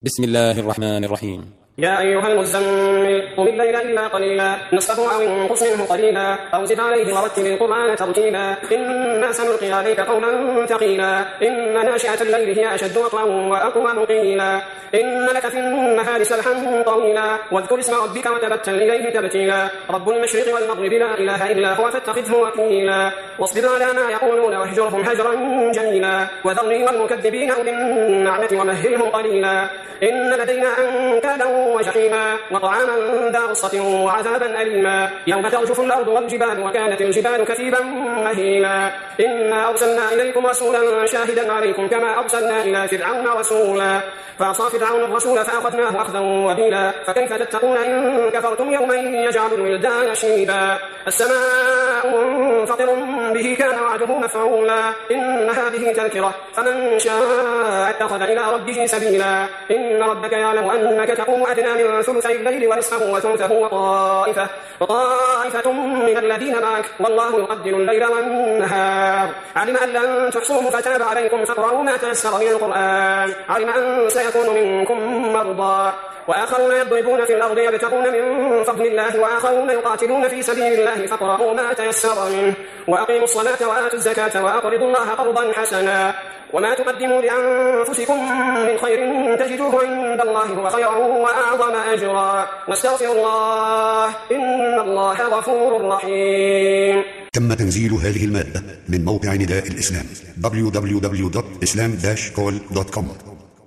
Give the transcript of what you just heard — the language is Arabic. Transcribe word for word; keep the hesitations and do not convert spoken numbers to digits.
بسم الله الرحمن الرحيم. يا أيها المزمل قم الليل إلا قليلا نصفه أو انقص منه قليلا أو زد عليه ورتل القرآن ترتيلا إنا سنلقي عليك قولا ثقيلا إن ناشئة الليل هي أشد وطئا وأقوم قيلا إن لك في النهار سبحا طويلا واذكر اسم ربك وتبتل إليه تبتيلا رب المشرق والمغرب لا إله إلا هو فاتخذه وكيلا واصبر على ما يقولون واهجرهم هجرا جميلا وذرني والمكذبين أولي النعمة ومهلهم قليلا إن لدينا أنكالا وجحيما وطعاما ذا غصة وعذابا أليما يوم ترجف الأرض والجبال وكانت الجبال كثيبا مهيلا إنا أرسلنا إليكم رسولا شاهدا عليكم كما أرسلنا إلى فرعون رسولا فعصى فرعون الرسول فأخذناه أخذا وبيلا فكيف تتقون إن كفرتم يوما يجعل الولدان شيبا السماء منفطر به كان وعده مفعولا إن هذه تذكرة فمن شاء اتخذ إلى ربه سبيلا إن ربك يعلم أنك تقوم أدنى من ثلثي الليل ونصفه وثلثه وطائفة وطائفة من الذين معك والله يقدر الليل والنهار علم أن لن تحصوه فتاب عليكم فاقرؤوا ما تيسر من القرآن علم أن سيكون منكم مرضى وآخرون يضربون في الأرض يبتغون من فضل الله وآخرون يقاتلون في سبيل الله فاقرؤوا ما تيسر منه وأقيموا الصلاة وآتوا الزكاة وأقرضوا الله قرضا حسنا وما تقدموا لأنفسكم من خير تجدوه عند الله هو خيرا وأعظم أجرا واستغفروا الله إن الله غفور رحيم. تم تنزيل هذه المادة من موقع نداء الإسلام دبليو دبليو دبليو دوت إسلام داش كول دوت كوم.